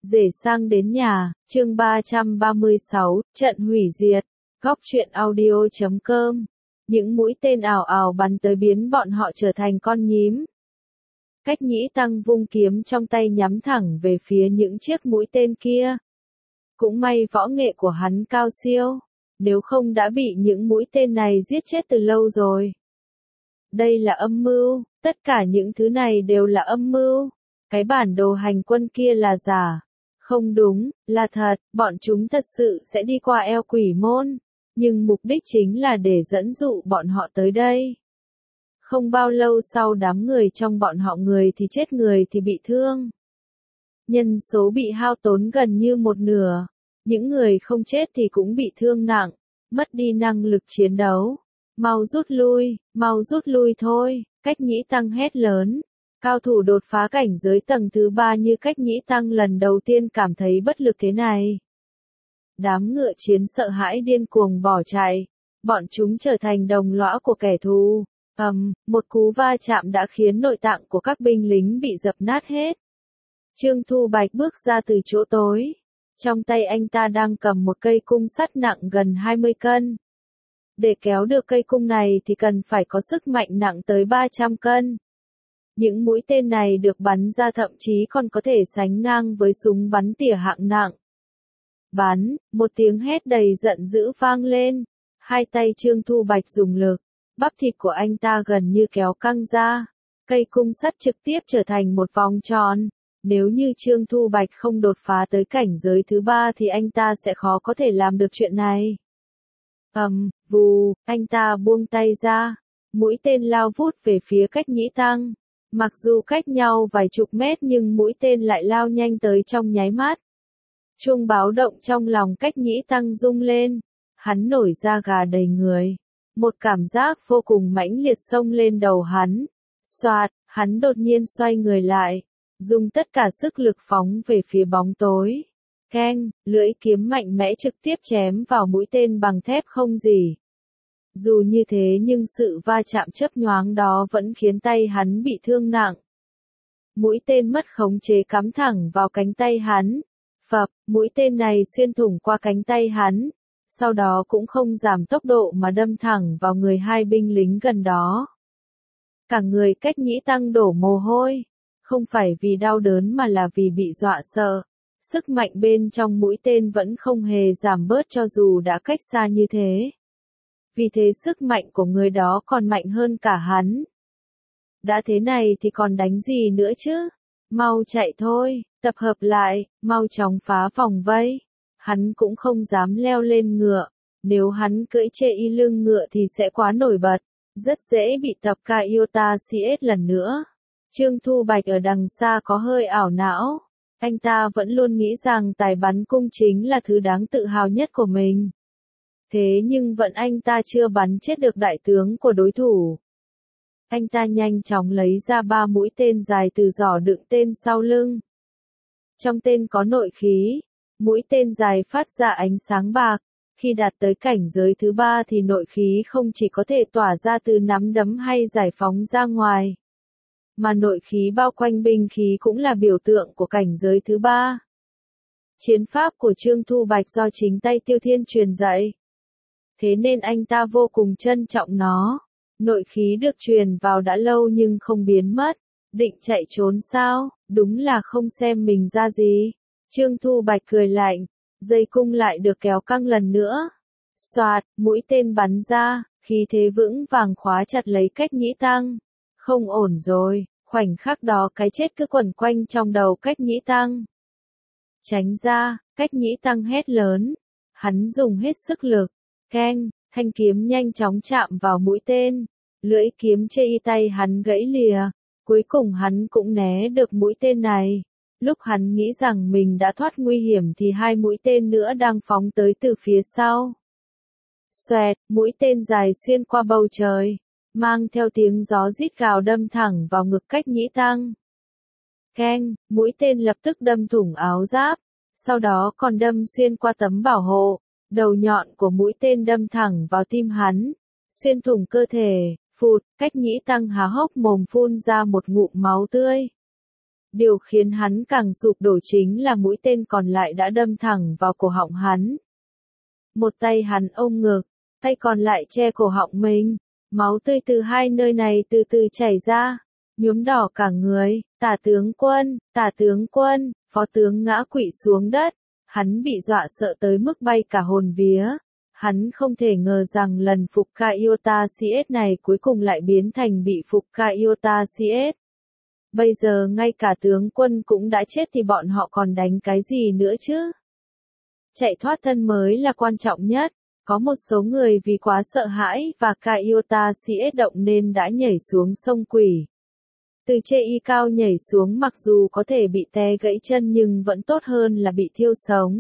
Rể sang đến nhà, chương 336, trận hủy diệt, góc truyện audio.com. Những mũi tên ảo ảo bắn tới biến bọn họ trở thành con nhím. Cách Nhĩ Tăng vung kiếm trong tay nhắm thẳng về phía những chiếc mũi tên kia. Cũng may võ nghệ của hắn cao siêu, nếu không đã bị những mũi tên này giết chết từ lâu rồi. Đây là âm mưu, tất cả những thứ này đều là âm mưu. Cái bản đồ hành quân kia là giả. Không đúng, là thật, bọn chúng thật sự sẽ đi qua eo Quỷ Môn, nhưng mục đích chính là để dẫn dụ bọn họ tới đây. Không bao lâu sau đám người trong bọn họ người thì chết người thì bị thương. Nhân số bị hao tốn gần như một nửa, những người không chết thì cũng bị thương nặng, mất đi năng lực chiến đấu. Mau rút lui thôi, Cách Nhĩ Tăng hét lớn. Cao thủ đột phá cảnh giới tầng thứ 3 như Cách Nhĩ Tăng lần đầu tiên cảm thấy bất lực thế này. Đám ngựa chiến sợ hãi điên cuồng bỏ chạy, bọn chúng trở thành đồng lõa của kẻ thù. Một cú va chạm đã khiến nội tạng của các binh lính bị dập nát hết. Trương Thu Bạch bước ra từ chỗ tối. Trong tay anh ta đang cầm một cây cung sắt nặng gần 20 cân. Để kéo được cây cung này thì cần phải có sức mạnh nặng tới 300 cân. Những mũi tên này được bắn ra thậm chí còn có thể sánh ngang với súng bắn tỉa hạng nặng. Bắn, một tiếng hét đầy giận dữ vang lên. Hai tay Trương Thu Bạch dùng lực, bắp thịt của anh ta gần như kéo căng ra. Cây cung sắt trực tiếp trở thành một vòng tròn. Nếu như Trương Thu Bạch không đột phá tới cảnh giới thứ 3 thì anh ta sẽ khó có thể làm được chuyện này. Vù, anh ta buông tay ra. Mũi tên lao vút về phía Cách Nhĩ Tăng. Mặc dù cách nhau vài chục mét nhưng mũi tên lại lao nhanh tới trong nháy mắt. Chuông báo động trong lòng Cách Nhĩ Tăng rung lên. Hắn nổi da gà đầy người. Một cảm giác vô cùng mãnh liệt xông lên đầu hắn. Xoạt, hắn đột nhiên xoay người lại. Dùng tất cả sức lực phóng về phía bóng tối. Keng, lưỡi kiếm mạnh mẽ trực tiếp chém vào mũi tên bằng thép không gì. Dù như thế nhưng sự va chạm chớp nhoáng đó vẫn khiến tay hắn bị thương nặng. Mũi tên mất khống chế cắm thẳng vào cánh tay hắn. Phập, mũi tên này xuyên thủng qua cánh tay hắn. Sau đó cũng không giảm tốc độ mà đâm thẳng vào người hai binh lính gần đó. Cả người Cách Nhĩ Tăng đổ mồ hôi. Không phải vì đau đớn mà là vì bị dọa sợ. Sức mạnh bên trong mũi tên vẫn không hề giảm bớt cho dù đã cách xa như thế. Vì thế sức mạnh của người đó còn mạnh hơn cả hắn. Đã thế này thì còn đánh gì nữa chứ? Mau chạy thôi, tập hợp lại, mau chóng phá vòng vây. Hắn cũng không dám leo lên ngựa. Nếu hắn cưỡi chê y lưng ngựa thì sẽ quá nổi bật. Rất dễ bị tập Kaiota CS lần nữa. Trương Thu Bạch ở đằng xa có hơi ảo não. Anh ta vẫn luôn nghĩ rằng tài bắn cung chính là thứ đáng tự hào nhất của mình. Thế nhưng vẫn anh ta chưa bắn chết được đại tướng của đối thủ. Anh ta nhanh chóng lấy ra 3 mũi tên dài từ giỏ đựng tên sau lưng. Trong tên có nội khí. Mũi tên dài phát ra ánh sáng bạc. Khi đạt tới cảnh giới thứ 3 thì nội khí không chỉ có thể tỏa ra từ nắm đấm hay giải phóng ra ngoài. Mà nội khí bao quanh binh khí cũng là biểu tượng của cảnh giới thứ 3. Chiến pháp của Trương Thu Bạch do chính tay Tiêu Thiên truyền dạy. Thế nên anh ta vô cùng trân trọng nó. Nội khí được truyền vào đã lâu nhưng không biến mất. Định chạy trốn sao? Đúng là không xem mình ra gì. Trương Thu Bạch cười lạnh. Dây cung lại được kéo căng lần nữa. Xoạt, mũi tên bắn ra, khí thế vững vàng khóa chặt lấy Cách Nhĩ Tăng. Không ổn rồi, khoảnh khắc đó cái chết cứ quẩn quanh trong đầu Cách Nhĩ Tăng. Tránh ra, Cách Nhĩ Tăng hét lớn. Hắn dùng hết sức lực. Keng, thanh kiếm nhanh chóng chạm vào mũi tên. Lưỡi kiếm chê y tay hắn gãy lìa. Cuối cùng hắn cũng né được mũi tên này. Lúc hắn nghĩ rằng mình đã thoát nguy hiểm thì 2 mũi tên nữa đang phóng tới từ phía sau. Xoẹt, mũi tên dài xuyên qua bầu trời. Mang theo tiếng gió rít gào đâm thẳng vào ngực Cách Nhĩ Tăng. Keng, mũi tên lập tức đâm thủng áo giáp. Sau đó còn đâm xuyên qua tấm bảo hộ. Đầu nhọn của mũi tên đâm thẳng vào tim hắn. Xuyên thủng cơ thể, phụt, Cách Nhĩ Tăng há hốc mồm phun ra một ngụm máu tươi. Điều khiến hắn càng sụp đổ chính là mũi tên còn lại đã đâm thẳng vào cổ họng hắn. Một tay hắn ôm ngực, tay còn lại che cổ họng mình. Máu tươi từ hai nơi này từ từ chảy ra, nhuốm đỏ cả người. Tả tướng quân, phó tướng ngã quỵ xuống đất. Hắn bị dọa sợ tới mức bay cả hồn vía. Hắn không thể ngờ rằng lần phục Kaiota CS này cuối cùng lại biến thành bị phục Kaiota CS. Bây giờ ngay cả tướng quân cũng đã chết thì bọn họ còn đánh cái gì nữa chứ? Chạy thoát thân mới là quan trọng nhất. Có một số người vì quá sợ hãi và Kaiota CS động nên đã nhảy xuống sông Quỷ. Từ chê y cao nhảy xuống mặc dù có thể bị té gãy chân nhưng vẫn tốt hơn là bị thiêu sống.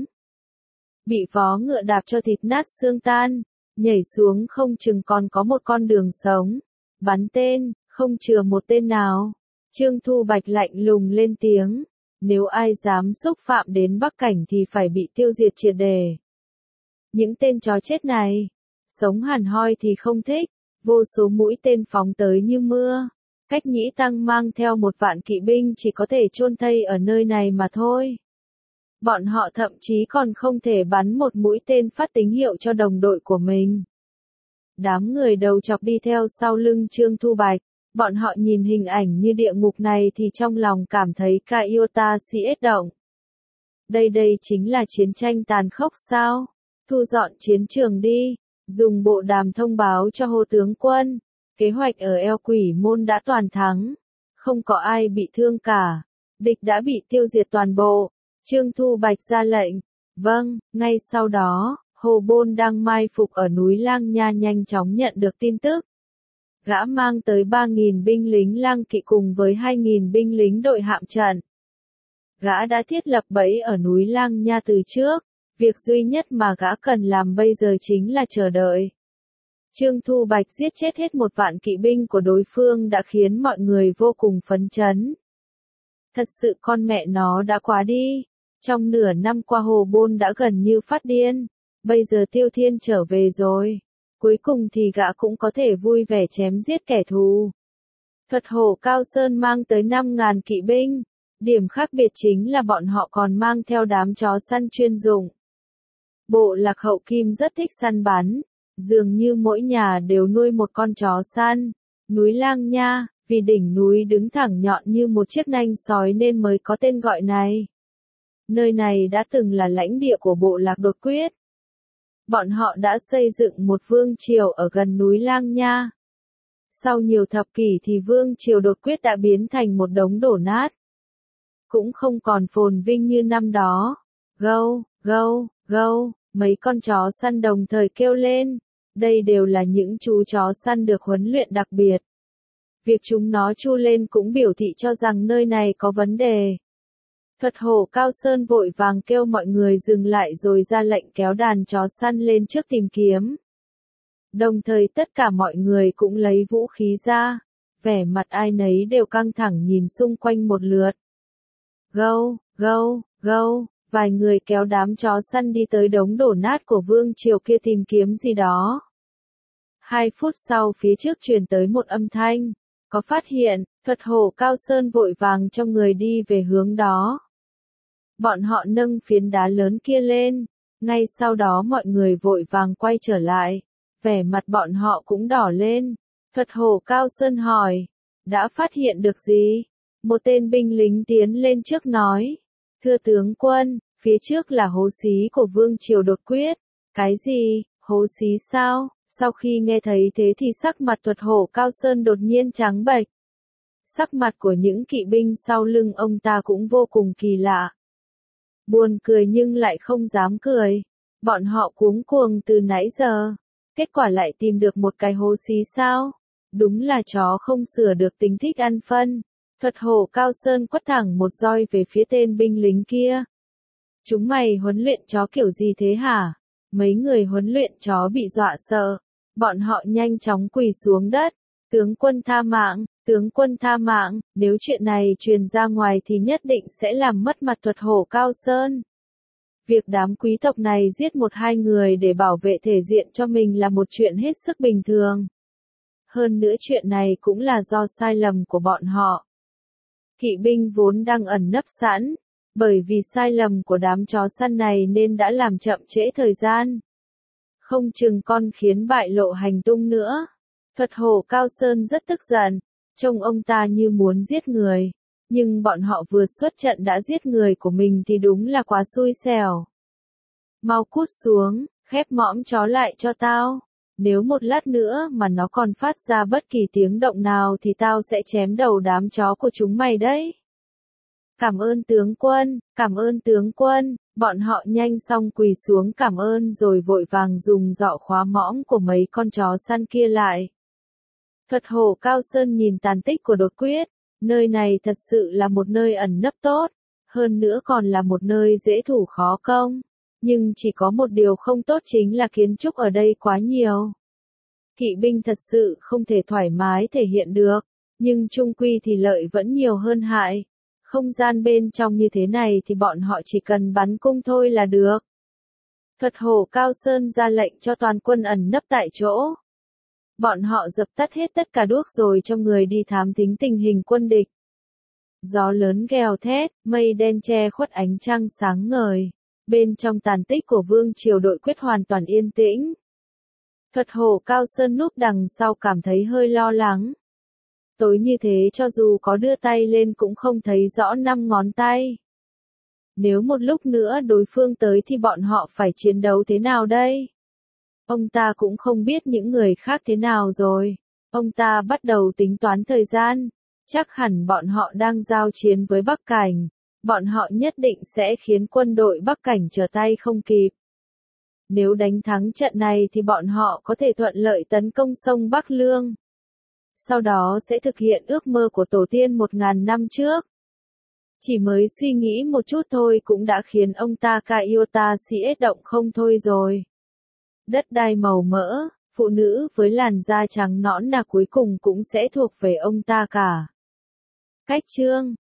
Bị vó ngựa đạp cho thịt nát xương tan, nhảy xuống không chừng còn có một con đường sống. Bắn tên, không chừa một tên nào. Trương Thu Bạch lạnh lùng lên tiếng, nếu ai dám xúc phạm đến Bắc Cảnh thì phải bị tiêu diệt triệt đề. Những tên chó chết này, sống hẳn hoi thì không thích, vô số mũi tên phóng tới như mưa. Cách Nhĩ Tăng mang theo 1.000 kỵ binh chỉ có thể chôn thây ở nơi này mà thôi. Bọn họ thậm chí còn không thể bắn một mũi tên phát tín hiệu cho đồng đội của mình. Đám người đầu chọc đi theo sau lưng Trương Thu Bạch, bọn họ nhìn hình ảnh như địa ngục này thì trong lòng cảm thấy Kaiota CS động. Đây chính là chiến tranh tàn khốc sao? Thu dọn chiến trường đi, dùng bộ đàm thông báo cho Hồ tướng quân. Kế hoạch ở eo Quỷ Môn đã toàn thắng, không có ai bị thương cả, địch đã bị tiêu diệt toàn bộ. Trương Thu Bạch ra lệnh. Vâng, ngay sau đó, Hồ Bôn đang mai phục ở núi Lang Nha nhanh chóng nhận được tin tức. Gã mang tới 3.000 binh lính lang kỵ cùng với 2.000 binh lính đội hạm trận. Gã đã thiết lập bẫy ở núi Lang Nha từ trước, việc duy nhất mà gã cần làm bây giờ chính là chờ đợi. Trương Thu Bạch giết chết hết 1.000 kỵ binh của đối phương đã khiến mọi người vô cùng phấn chấn. Thật sự con mẹ nó đã quá đi. Trong nửa năm qua Hồ Bôn đã gần như phát điên. Bây giờ Tiêu Thiên trở về rồi. Cuối cùng thì gã cũng có thể vui vẻ chém giết kẻ thù. Thuật hổ Cao Sơn mang tới 5.000 kỵ binh. Điểm khác biệt chính là bọn họ còn mang theo đám chó săn chuyên dụng. Bộ lạc Hậu Kim rất thích săn bắn. Dường như mỗi nhà đều nuôi một con chó săn. Núi Lang Nha, vì đỉnh núi đứng thẳng nhọn như một chiếc nanh sói nên mới có tên gọi này. Nơi này đã từng là lãnh địa của bộ lạc Đột Quyết. Bọn họ đã xây dựng một vương triều ở gần núi Lang Nha. Sau nhiều thập kỷ thì vương triều Đột Quyết đã biến thành một đống đổ nát. Cũng không còn phồn vinh như năm đó. Gâu, gâu, gâu, mấy con chó săn đồng thời kêu lên. Đây đều là những chú chó săn được huấn luyện đặc biệt. Việc chúng nó chu lên cũng biểu thị cho rằng nơi này có vấn đề. Thuật hổ Cao Sơn vội vàng kêu mọi người dừng lại rồi ra lệnh kéo đàn chó săn lên trước tìm kiếm. Đồng thời tất cả mọi người cũng lấy vũ khí ra, vẻ mặt ai nấy đều căng thẳng nhìn xung quanh một lượt. Gâu, gâu, gâu, vài người kéo đám chó săn đi tới đống đổ nát của vương triều kia tìm kiếm gì đó. 2 phút sau phía trước truyền tới một âm thanh. Có phát hiện, thuật hổ Cao Sơn vội vàng cho người đi về hướng đó. Bọn họ nâng phiến đá lớn kia lên. Ngay sau đó mọi người vội vàng quay trở lại. Vẻ mặt bọn họ cũng đỏ lên. Thuật hổ Cao Sơn hỏi. Đã phát hiện được gì? Một tên binh lính tiến lên trước nói. Thưa tướng quân, phía trước là hố xí của vương triều Đột Quyết. Cái gì? Hố xí sao? Sau khi nghe thấy thế thì sắc mặt thuật hổ Cao Sơn đột nhiên trắng bệch. Sắc mặt của những kỵ binh sau lưng ông ta cũng vô cùng kỳ lạ. Buồn cười nhưng lại không dám cười. Bọn họ cuống cuồng từ nãy giờ. Kết quả lại tìm được một cái hố xí sao? Đúng là chó không sửa được tính thích ăn phân. Thuật hổ Cao Sơn quất thẳng một roi về phía tên binh lính kia. Chúng mày huấn luyện chó kiểu gì thế hả? Mấy người huấn luyện chó bị dọa sợ. Bọn họ nhanh chóng quỳ xuống đất. Tướng quân tha mạng, nếu chuyện này truyền ra ngoài thì nhất định sẽ làm mất mặt thuật hổ Cao Sơn. Việc đám quý tộc này giết 1-2 người để bảo vệ thể diện cho mình là một chuyện hết sức bình thường. Hơn nữa chuyện này cũng là do sai lầm của bọn họ. Kỵ binh vốn đang ẩn nấp sẵn, bởi vì sai lầm của đám chó săn này nên đã làm chậm trễ thời gian. Không chừng con khiến bại lộ hành tung nữa. Thuật hồ Cao Sơn rất tức giận, trông ông ta như muốn giết người, nhưng bọn họ vừa xuất trận đã giết người của mình thì đúng là quá xui xẻo. Mau cút xuống, khép mõm chó lại cho tao. Nếu một lát nữa mà nó còn phát ra bất kỳ tiếng động nào thì tao sẽ chém đầu đám chó của chúng mày đấy. Cảm ơn tướng quân, cảm ơn tướng quân. Bọn họ nhanh xong quỳ xuống cảm ơn rồi vội vàng dùng dọ khóa mõm của mấy con chó săn kia lại. Thuật hồ Cao Sơn nhìn tàn tích của đột quyết, nơi này thật sự là một nơi ẩn nấp tốt, hơn nữa còn là một nơi dễ thủ khó công. Nhưng chỉ có một điều không tốt chính là kiến trúc ở đây quá nhiều. Kỵ binh thật sự không thể thoải mái thể hiện được, nhưng chung quy thì lợi vẫn nhiều hơn hại. Không gian bên trong như thế này thì bọn họ chỉ cần bắn cung thôi là được. Thuật hồ Cao Sơn ra lệnh cho toàn quân ẩn nấp tại chỗ. Bọn họ dập tắt hết tất cả đuốc rồi cho người đi thám thính tình hình quân địch. Gió lớn gào thét, mây đen che khuất ánh trăng sáng ngời. Bên trong tàn tích của vương triều đội quyết hoàn toàn yên tĩnh. Thuật hồ Cao Sơn núp đằng sau cảm thấy hơi lo lắng. Tối như thế cho dù có đưa tay lên cũng không thấy rõ 5 ngón tay. Nếu một lúc nữa đối phương tới thì bọn họ phải chiến đấu thế nào đây? Ông ta cũng không biết những người khác thế nào rồi. Ông ta bắt đầu tính toán thời gian. Chắc hẳn bọn họ đang giao chiến với Bắc Cảnh. Bọn họ nhất định sẽ khiến quân đội Bắc Cảnh trở tay không kịp. Nếu đánh thắng trận này thì bọn họ có thể thuận lợi tấn công sông Bắc Lương. Sau đó sẽ thực hiện ước mơ của tổ tiên 1000 năm trước. Chỉ mới suy nghĩ một chút thôi cũng đã khiến ông Takayota siết động không thôi rồi. Đất đai màu mỡ, phụ nữ với làn da trắng nõn nà cuối cùng cũng sẽ thuộc về ông ta cả. Cách chương